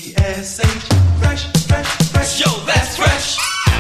F-R-E-S-H. Fresh, fresh, fresh. Yo, that's fresh.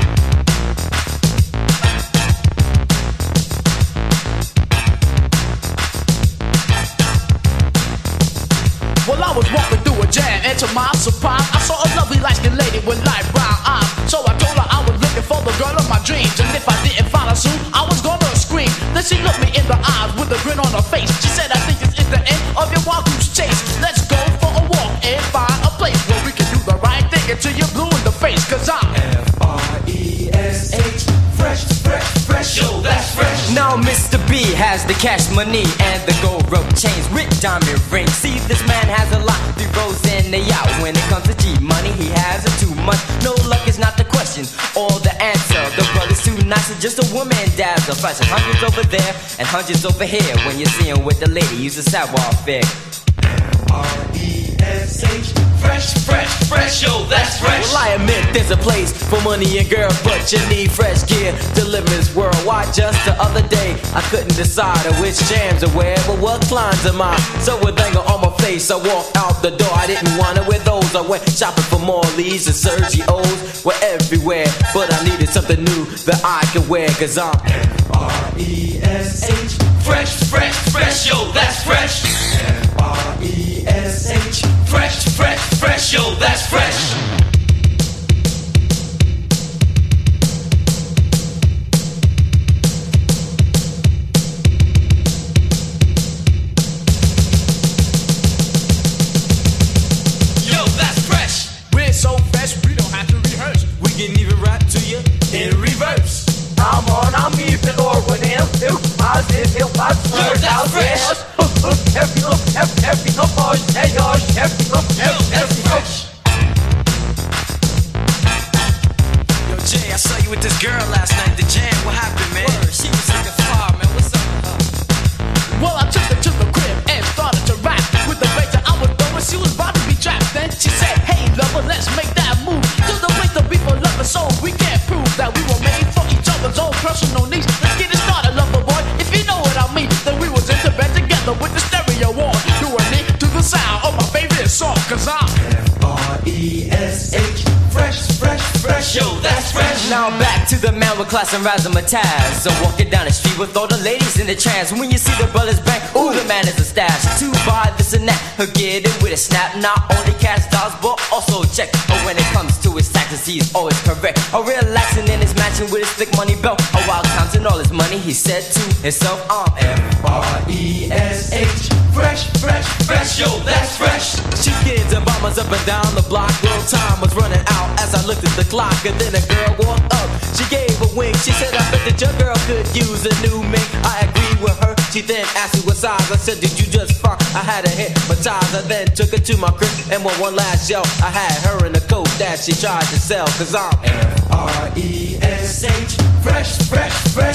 Well, I was walking through a jam, and to my surprise, I saw a lovely light-skinned lady with light brown eyes. So I told her I was looking for the girl of my dreams, and if I didn't find her soon, I was gonna scream. Then she looked me in the eyes with a grin on her face. She said, I think this is the end of your wild goose chase. Let's go for a walk and find a place where we can do the right thing until you're blue in the face. Cause I'm F-R-E-S-H. Fresh, fresh, fresh. Yo, that's fresh. Now Mr. B has the cash money and the gold rope chains with diamond rings. See, this man has a lot, he rolls in the yacht. When it comes to G-money, he has it too much. No luck is not the question or the answer. The brother's too nice and just a woman dazzle. Flashing hundreds over there and hundreds over here. When you see him with the lady, use a savoir faire. F-R-E-S-H. Fresh, fresh, fresh. Yo, that's fresh. Well, I admit there's a place for money and girls, but you need fresh gear to live in this world. Why, just the other day, I couldn't decide on which jams to wear, but what climbs am I? So with anger on my face, I walked out the door. I didn't want to wear those. I went shopping for Morley's and Sergio's were everywhere, but I needed something new that I could wear, cause I'm F-R-E-S-H. Fresh, fresh, fresh. Yo, that's fresh. F-R-E-S-H. Fresh, fresh, fresh. Yo, that's fresh. Yo, that's fresh. we're so fresh, we don't have to rehearse. we can even rap to you In reverse. I'm on, I'm even or with him. Positive, hip hop, Yo, that's fresh. Yo, that's fresh. Yo, Jay, I saw you with this girl last night at the jam. What happened, man? She was looking far, man. What's up with her? Well, I took her to the crib and started to rap with the bass that I was throwing. She was about to be trapped. Then she said, hey, lover, let's make that move to the place to be for lovers, so we can prove that we were made for each other's own personal needs. Let's get it started, lover boy. If you know what I mean, then we was into bed together with the stereo on, doing it to the sound of my favorite song. Cause I'm F-R-E-S-H. Fresh, fresh, fresh. Yo, that's fresh. Now back to the man with class and razzmatazz. So walking down the street with all the ladies in the trance. When you see the brothers bang, ooh, the man is a stash. To buy this and that, he'll get it with a snap. Not only cash dollars, but also check. But when it comes to his taxes, he's always correct. A relaxing in his mansion with his thick money belt. A while counting all his money, he said to himself, I'm F-R-E-S-H. Fresh, fresh, fresh. Yo, that's fresh. She kids and bombers up and down the block. Little time was running out as I looked at the clock. And then a girl walked up, she gave a wink. She said, I bet that your girl could use a new mink. I agreed with her, she then asked me what size. I said, did you just fuck? I had her hypnotized. I then took her to my crib, and with one last yell, I had her in the coat that she tried to sell. Cause I'm F-R-E-S-H. Fresh, fresh, fresh.